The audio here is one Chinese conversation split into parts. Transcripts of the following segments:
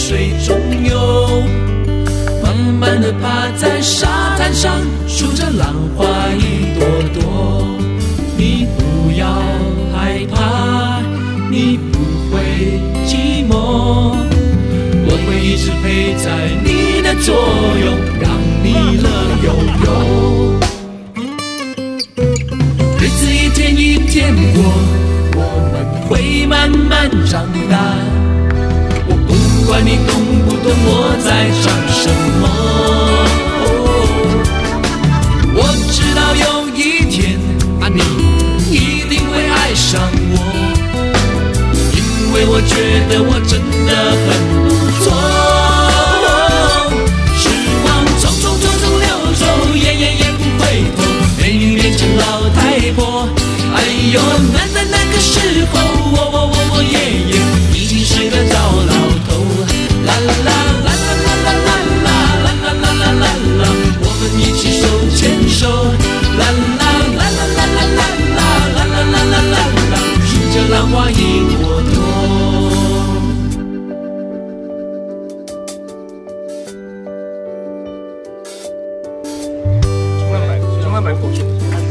水中游，慢慢地趴在沙滩上，数着浪花一朵朵。你不要害怕，你不会寂寞，我会一直陪在你的左右，让你乐悠悠。日子一天一天过，我们会慢慢长大。我不管你懂不懂我在唱什么，我知道有一天你一定会爱上我，因为我觉得我真的很不错。时光匆匆匆匆流走，也不回头，美女变成老太婆。哎呦，那个时候，我爷爷已经是个糟老头。啦啦啦啦啦啦啦啦啦啦啦啦啦啦，我们一起手牵手。啦啦啦啦啦啦啦啦啦啦啦啦啦，数着浪花一朵朵。 从来买口水。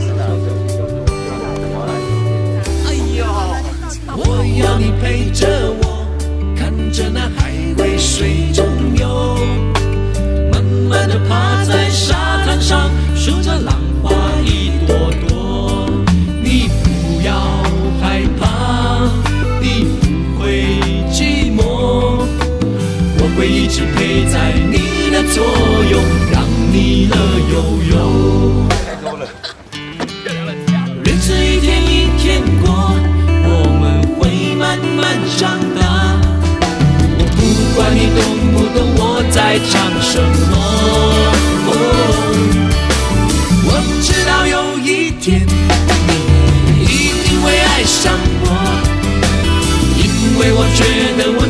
我要你陪着我，看着那海龟水中游，慢慢地趴在沙滩上，数着浪花一朵朵。你不要害怕，你不会寂寞，我会一直陪在你的左右，让你乐悠悠。日子一天一天过，慢慢长大，我不管你懂不懂我在唱什么，我知道有一天你一定会爱上我，因为我觉得我